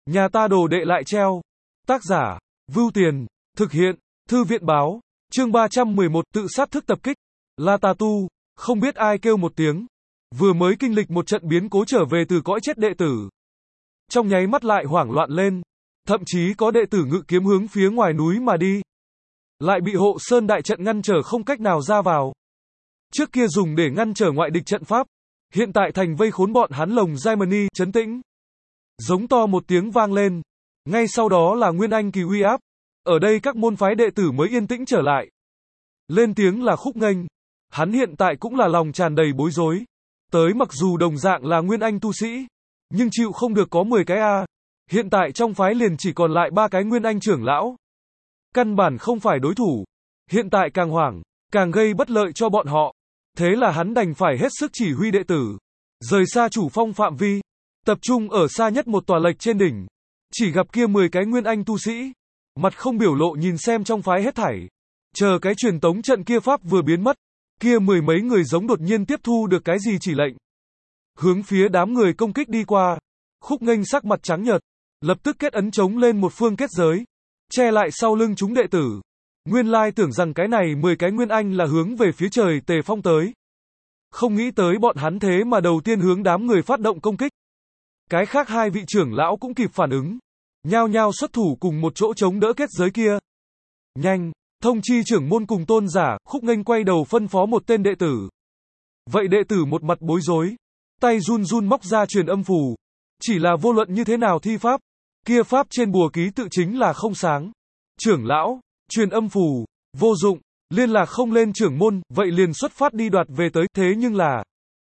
Nhà ta đồ đệ lại treo. Tác giả, Vưu Tiền, thực hiện, Thư viện báo, chương 311 tự sát thức tập kích. La Tà Tu, không biết ai kêu một tiếng. Vừa mới kinh lịch một trận biến cố trở về từ cõi chết đệ tử. Trong nháy mắt lại hoảng loạn lên. Thậm chí có đệ tử ngự kiếm hướng phía ngoài núi mà đi. Lại bị hộ sơn đại trận ngăn trở không cách nào ra vào. Trước kia dùng để ngăn trở ngoại địch trận pháp. Hiện tại thành vây khốn bọn hắn lồng Jaimani, trấn tĩnh. Giống to một tiếng vang lên. Ngay sau đó là Nguyên Anh kỳ uy áp. Ở đây các môn phái đệ tử mới yên tĩnh trở lại. Lên tiếng là Khúc Nghênh. Hắn hiện tại cũng là lòng tràn đầy bối rối. Tới mặc dù đồng dạng là Nguyên Anh tu sĩ, nhưng chịu không được có 10 cái A. Hiện tại trong phái liền chỉ còn lại 3 cái Nguyên Anh trưởng lão. Căn bản không phải đối thủ. Hiện tại càng hoảng, càng gây bất lợi cho bọn họ. Thế là hắn đành phải hết sức chỉ huy đệ tử. Rời xa chủ phong phạm vi. Tập trung ở xa nhất một tòa lệch trên đỉnh. Chỉ gặp kia 10 cái Nguyên Anh tu sĩ. Mặt không biểu lộ nhìn xem trong phái hết thảy. Chờ cái truyền tống trận kia pháp vừa biến mất. Kia 10 mấy người giống đột nhiên tiếp thu được cái gì chỉ lệnh. Hướng phía đám người công kích đi qua. Khúc Nghênh sắc mặt trắng nhợt. Lập tức kết ấn chống lên một phương kết giới. Che lại sau lưng chúng đệ tử. Nguyên lai tưởng rằng cái này 10 cái Nguyên Anh là hướng về phía trời Tề Phong tới. Không nghĩ tới bọn hắn thế mà đầu tiên hướng đám người phát động công kích. Cái khác 2 vị trưởng lão cũng kịp phản ứng. Nhao nhao xuất thủ cùng một chỗ chống đỡ kết giới kia. Nhanh, thông chi trưởng môn cùng tôn giả. Khúc Nghênh quay đầu phân phó một tên đệ tử. Vậy đệ tử một mặt bối rối. Tay run run móc ra truyền âm phù. Chỉ là vô luận như thế nào thi pháp. Kia pháp trên bùa ký tự chính là không sáng. Trưởng lão, truyền âm phù, vô dụng, liên lạc không lên trưởng môn, vậy liền xuất phát đi đoạt về tới. Thế nhưng là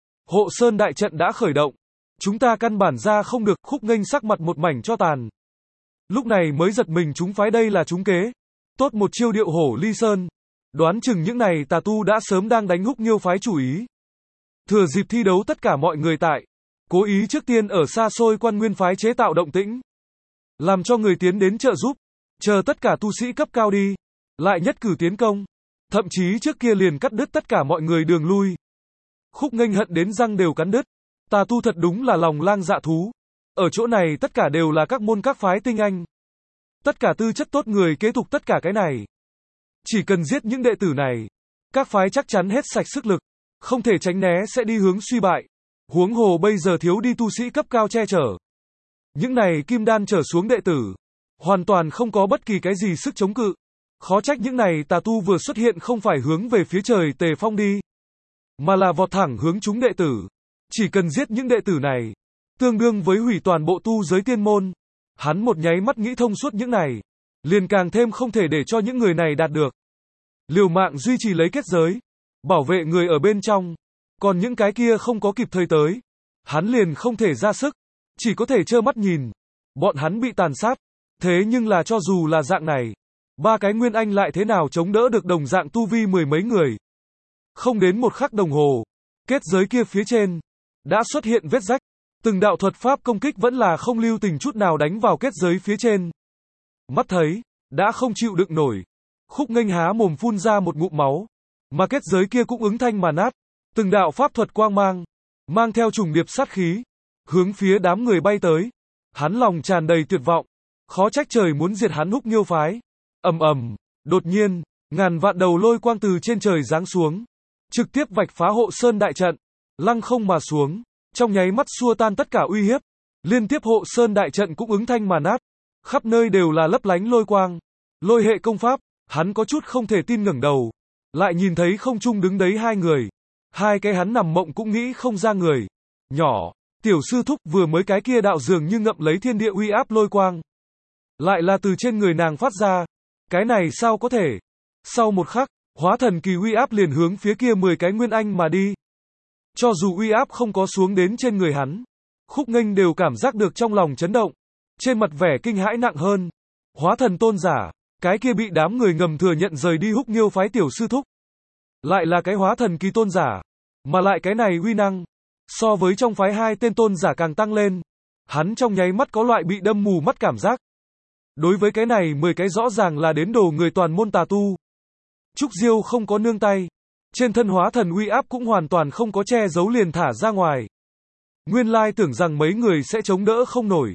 hộ sơn đại trận đã khởi động. Chúng ta căn bản ra không được. Khúc Nghênh sắc mặt một mảnh cho tàn. Lúc này mới giật mình chúng phái đây là trúng kế. Tốt một chiêu điệu hổ ly sơn. Đoán chừng những này tà tu đã sớm đang đánh Húc Nghiêu phái chủ ý. Thừa dịp thi đấu tất cả mọi người tại. Cố ý trước tiên ở xa xôi Quan Nguyên phái chế tạo động tĩnh. Làm cho người tiến đến trợ giúp. Chờ tất cả tu sĩ cấp cao đi. Lại nhất cử tiến công. Thậm chí trước kia liền cắt đứt tất cả mọi người đường lui. Khúc Nghênh hận đến răng đều cắn đứt. Tà tu thật đúng là lòng lang dạ thú. Ở chỗ này tất cả đều là các môn các phái tinh anh. Tất cả tư chất tốt người kế tục tất cả cái này. Chỉ cần giết những đệ tử này. Các phái chắc chắn hết sạch sức lực. Không thể tránh né sẽ đi hướng suy bại. Huống hồ bây giờ thiếu đi tu sĩ cấp cao che chở. Những này kim đan trở xuống đệ tử. Hoàn toàn không có bất kỳ cái gì sức chống cự. Khó trách những này tà tu vừa xuất hiện không phải hướng về phía trời Tề Phong đi. Mà là vọt thẳng hướng chúng đệ tử. Chỉ cần giết những đệ tử này. Tương đương với hủy toàn bộ tu giới tiên môn. Hắn một nháy mắt nghĩ thông suốt những này. Liền càng thêm không thể để cho những người này đạt được. Liều mạng duy trì lấy kết giới. Bảo vệ người ở bên trong. Còn những cái kia không có kịp thời tới. Hắn liền không thể ra sức. Chỉ có thể trơ mắt nhìn. Bọn hắn bị tàn sát. Thế nhưng là cho dù là dạng này. 3 cái Nguyên Anh lại thế nào chống đỡ được đồng dạng tu vi 10 mấy người. Không đến một khắc đồng hồ. Kết giới kia phía trên. Đã xuất hiện vết rách. Từng đạo thuật pháp công kích vẫn là không lưu tình chút nào đánh vào kết giới phía trên. Mắt thấy. Đã không chịu đựng nổi. Khúc Nghênh há mồm phun ra một ngụm máu. Mà kết giới kia cũng ứng thanh mà nát. Từng đạo pháp thuật quang mang. Mang theo trùng điệp sát khí. Hướng phía đám người bay tới. Hắn lòng tràn đầy tuyệt vọng. Khó trách trời muốn diệt hắn Húc Nghiêu phái. Ầm ầm. Đột nhiên. Ngàn vạn đầu lôi quang từ trên trời giáng xuống. Trực tiếp vạch phá hộ sơn đại trận. Lăng không mà xuống. Trong nháy mắt xua tan tất cả uy hiếp. Liên tiếp hộ sơn đại trận cũng ứng thanh mà nát. Khắp nơi đều là lấp lánh lôi quang. Lôi hệ công pháp. Hắn có chút không thể tin ngẩng đầu. Lại nhìn thấy không trung đứng đấy 2 người. 2 cái hắn nằm mộng cũng nghĩ không ra người. Nhỏ. Tiểu sư thúc vừa mới cái kia đạo dường như ngậm lấy thiên địa uy áp lôi quang. Lại là từ trên người nàng phát ra. Cái này sao có thể. Sau một khắc. Hóa thần kỳ uy áp liền hướng phía kia 10 cái Nguyên Anh mà đi. Cho dù uy áp không có xuống đến trên người hắn. Khúc Nghênh đều cảm giác được trong lòng chấn động. Trên mặt vẻ kinh hãi nặng hơn. Hóa thần tôn giả. Cái kia bị đám người ngầm thừa nhận rời đi Húc Nghiêu phái tiểu sư thúc. Lại là cái hóa thần kỳ tôn giả. Mà lại cái này uy năng. So với trong phái 2 tên tôn giả càng tăng lên. Hắn trong nháy mắt có loại bị đâm mù mắt cảm giác. Đối với cái này 10 cái rõ ràng là đến đồ người toàn môn tà tu. Trúc Diêu không có nương tay. Trên thân hóa thần uy áp cũng hoàn toàn không có che giấu liền thả ra ngoài. Nguyên lai tưởng rằng mấy người sẽ chống đỡ không nổi.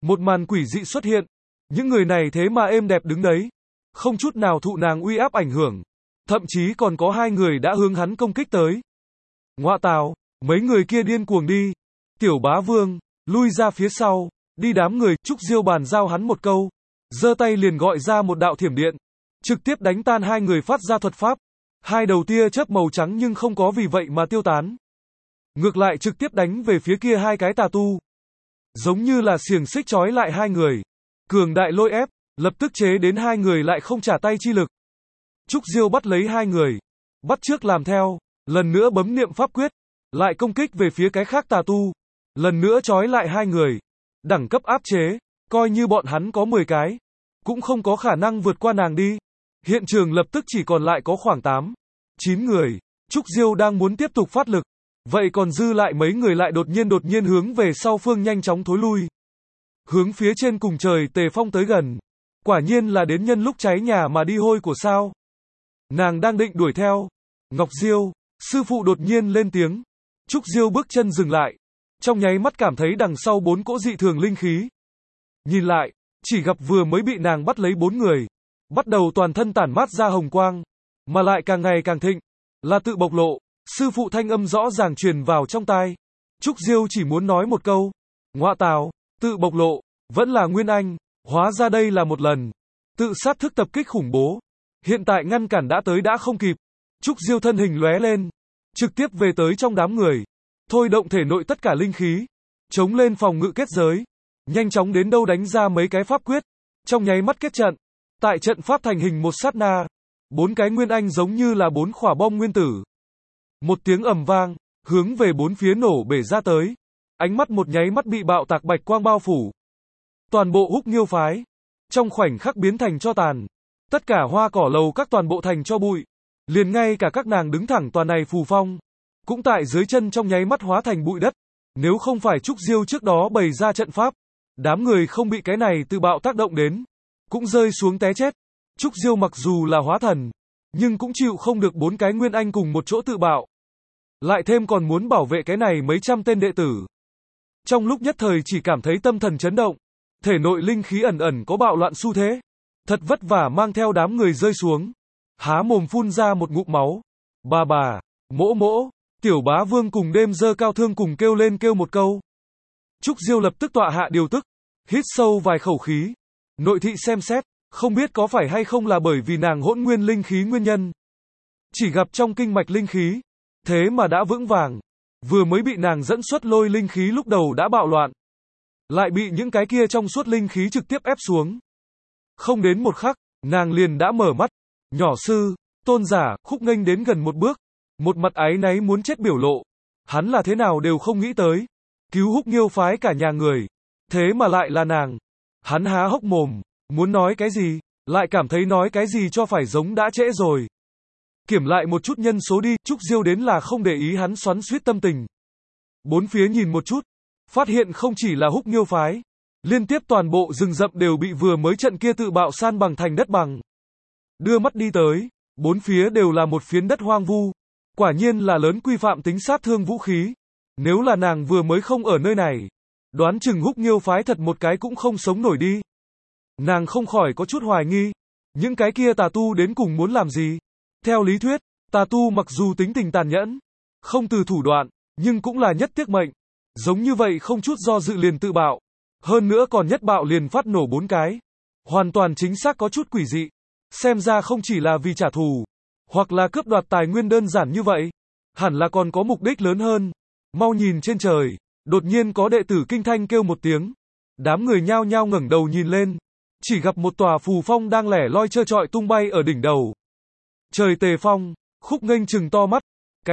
Một màn quỷ dị xuất hiện. Những người này thế mà êm đẹp đứng đấy. Không chút nào thụ nàng uy áp ảnh hưởng. Thậm chí còn có hai người đã hướng hắn công kích tới. Ngoạ tào, mấy người kia điên cuồng đi. Tiểu bá vương, lui ra phía sau. Đi đám người, Trúc Diêu bàn giao hắn một câu. Giơ tay liền gọi ra một đạo thiểm điện. Trực tiếp đánh tan hai người phát ra thuật pháp. Hai đầu tia chớp màu trắng nhưng không có vì vậy mà tiêu tán. Ngược lại trực tiếp đánh về phía kia hai cái tà tu. Giống như là xiềng xích trói lại hai người. Cường đại lôi ép, lập tức chế đến hai người lại không trả tay chi lực. Trúc Diêu bắt lấy hai người. Bắt trước làm theo. Lần nữa bấm niệm pháp quyết. Lại công kích về phía cái khác tà tu. Lần nữa trói lại hai người. Đẳng cấp áp chế. Coi như bọn hắn có 10 cái. Cũng không có khả năng vượt qua nàng đi. Hiện trường lập tức chỉ còn lại có khoảng 8, 9 người. Trúc Diêu đang muốn tiếp tục phát lực. Vậy còn dư lại mấy người lại đột nhiên hướng về sau phương nhanh chóng thối lui. Hướng phía trên cùng trời Tề Phong tới gần. Quả nhiên là đến nhân lúc cháy nhà mà đi hôi của sao. Nàng đang định đuổi theo. Ngọc Diêu, sư phụ đột nhiên lên tiếng. Trúc Diêu bước chân dừng lại. Trong nháy mắt cảm thấy đằng sau 4 cỗ dị thường linh khí. Nhìn lại, chỉ gặp vừa mới bị nàng bắt lấy 4 người. Bắt đầu toàn thân tản mát ra hồng quang. Mà lại càng ngày càng thịnh. Là tự bộc lộ. Sư phụ thanh âm rõ ràng truyền vào trong tai. Trúc Diêu chỉ muốn nói một câu. Ngoạ tào, tự bộc lộ. Vẫn là Nguyên Anh. Hóa ra đây là một lần. Tự sát thức tập kích khủng bố. Hiện tại ngăn cản đã tới đã không kịp. Trúc Diêu thân hình lóe lên. Trực tiếp về tới trong đám người. Thôi động thể nội tất cả linh khí. Chống lên phòng ngự kết giới. Nhanh chóng đến đâu đánh ra mấy cái pháp quyết. Trong nháy mắt kết trận. Tại trận pháp thành hình một sát na. 4 cái Nguyên Anh giống như là 4 quả bom nguyên tử. Một tiếng ầm vang. Hướng về 4 phía nổ bể ra tới. Ánh mắt một nháy mắt bị bạo tạc bạch quang bao phủ. Toàn bộ Húc Nghiêu phái. Trong khoảnh khắc biến thành tro tàn. Tất cả hoa cỏ lầu các toàn bộ thành tro bụi. Liền ngay cả các nàng đứng thẳng toàn này phù phong. Cũng tại dưới chân trong nháy mắt hóa thành bụi đất. Nếu không phải Trúc Diêu trước đó bày ra trận pháp. Đám người không bị cái này tự bạo tác động đến. Cũng rơi xuống té chết. Trúc Diêu mặc dù là hóa thần. Nhưng cũng chịu không được 4 cái Nguyên Anh cùng một chỗ tự bạo. Lại thêm còn muốn bảo vệ cái này mấy trăm tên đệ tử. Trong lúc nhất thời chỉ cảm thấy tâm thần chấn động. Thể nội linh khí ẩn ẩn có bạo loạn xu thế. Thật vất vả mang theo đám người rơi xuống. Há mồm phun ra một ngụm máu. Bà, mỗ mỗ, tiểu bá vương cùng đêm dơ cao thương cùng kêu lên kêu một câu. Trúc Diêu lập tức tọa hạ điều tức. Hít sâu vài khẩu khí. Nội thị xem xét. Không biết có phải hay không là bởi vì nàng hỗn nguyên linh khí nguyên nhân. Chỉ gặp trong kinh mạch linh khí. Thế mà đã vững vàng. Vừa mới bị nàng dẫn xuất lôi linh khí lúc đầu đã bạo loạn. Lại bị những cái kia trong suốt linh khí trực tiếp ép xuống. Không đến một khắc, nàng liền đã mở mắt. Nhỏ sư, tôn giả, Khúc Nghênh đến gần một bước. Một mặt áy náy muốn chết biểu lộ. Hắn là thế nào đều không nghĩ tới. Cứu Húc Nghiêu phái cả nhà người. Thế mà lại là nàng. Hắn há hốc mồm. Muốn nói cái gì, lại cảm thấy nói cái gì cho phải giống đã trễ rồi. Kiểm lại một chút nhân số đi, Trúc Diêu đến là không để ý hắn xoắn xuýt tâm tình. Bốn phía nhìn một chút, phát hiện không chỉ là Húc Nghiêu phái, liên tiếp toàn bộ rừng rậm đều bị vừa mới trận kia tự bạo san bằng thành đất bằng. Đưa mắt đi tới, bốn phía đều là một phiến đất hoang vu, quả nhiên là lớn quy phạm tính sát thương vũ khí. Nếu là nàng vừa mới không ở nơi này, đoán chừng Húc Nghiêu phái thật một cái cũng không sống nổi đi. Nàng không khỏi có chút hoài nghi, những cái kia tà tu đến cùng muốn làm gì? Theo lý thuyết, tà tu mặc dù tính tình tàn nhẫn, không từ thủ đoạn, nhưng cũng là nhất tiếc mệnh. Giống như vậy không chút do dự liền tự bạo. Hơn nữa còn nhất bạo liền phát nổ 4 cái. Hoàn toàn chính xác có chút quỷ dị. Xem ra không chỉ là vì trả thù, hoặc là cướp đoạt tài nguyên đơn giản như vậy. Hẳn là còn có mục đích lớn hơn. Mau nhìn trên trời, đột nhiên có đệ tử kinh thanh kêu một tiếng. Đám người nhao nhao ngẩng đầu nhìn lên. Chỉ gặp một tòa phù phong đang lẻ loi trơ trọi tung bay ở đỉnh đầu. Trời Tề Phong, Khúc Nghênh trừng to mắt.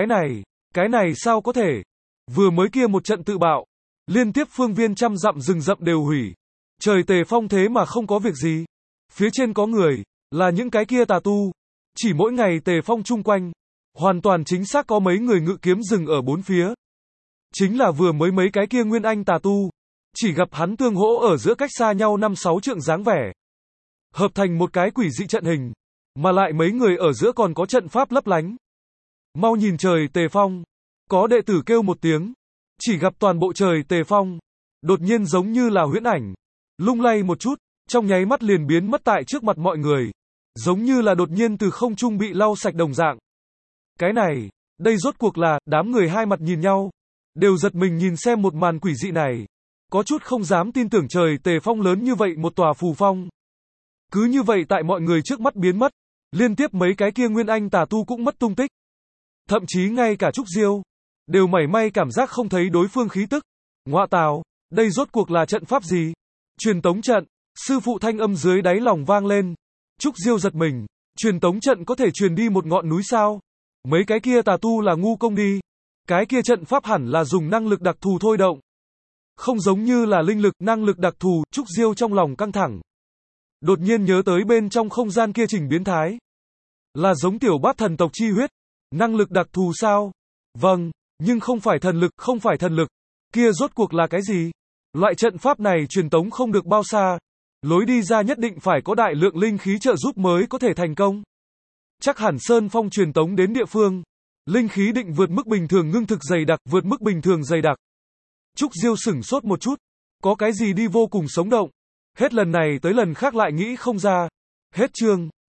Cái này sao có thể? Vừa mới kia một trận tự bạo, liên tiếp phương viên trăm dặm rừng rậm đều hủy. Trời Tề Phong thế mà không có việc gì. Phía trên có người, là những cái kia tà tu. Chỉ mỗi ngày Tề Phong chung quanh, hoàn toàn chính xác có mấy người ngự kiếm rừng ở bốn phía. Chính là vừa mới mấy cái kia nguyên anh tà tu. Chỉ gặp hắn tương hỗ ở giữa cách xa nhau 5-6 trượng dáng vẻ. Hợp thành một cái quỷ dị trận hình. Mà lại mấy người ở giữa còn có trận pháp lấp lánh. Mau nhìn trời Tề Phong. Có đệ tử kêu một tiếng. Chỉ gặp toàn bộ trời Tề Phong. Đột nhiên giống như là huyễn ảnh. lung lay một chút, trong nháy mắt liền biến mất tại trước mặt mọi người, giống như là đột nhiên từ không trung bị lau sạch đồng dạng. Cái này, đây rốt cuộc là, đám người hai mặt nhìn nhau, đều giật mình nhìn xem một màn quỷ dị này, có chút không dám tin tưởng trời Tề Phong lớn như vậy một tòa phù phong. Cứ như vậy tại mọi người trước mắt biến mất, liên tiếp mấy cái kia nguyên anh tà tu cũng mất tung tích. Thậm chí ngay cả Trúc Diêu, đều mảy may cảm giác không thấy đối phương khí tức. Ngoạ tào, đây rốt cuộc là trận pháp gì? Truyền tống trận, sư phụ thanh âm dưới đáy lòng vang lên. Trúc Diêu giật mình, truyền tống trận có thể truyền đi một ngọn núi sao? Mấy cái kia tà tu là ngu công đi. Cái kia trận pháp hẳn là dùng năng lực đặc thù thôi động. Không giống như là linh lực, năng lực đặc thù, Trúc Diêu trong lòng căng thẳng. Đột nhiên nhớ tới bên trong không gian kia trình biến thái. Là giống tiểu bát thần tộc chi huyết. Năng lực đặc thù sao? Vâng, nhưng không phải thần lực, không phải thần lực. Kia rốt cuộc là cái gì? Loại trận pháp này truyền tống không được bao xa. Lối đi ra nhất định phải có đại lượng linh khí trợ giúp mới có thể thành công. Chắc hẳn Sơn Phong truyền tống đến địa phương. Linh khí định vượt mức bình thường ngưng thực dày đặc, vượt mức bình thường dày đặc. Trúc Diêu sửng sốt một chút. Có cái gì đi vô cùng sống động. Hết lần này tới lần khác lại nghĩ không ra. Hết chương.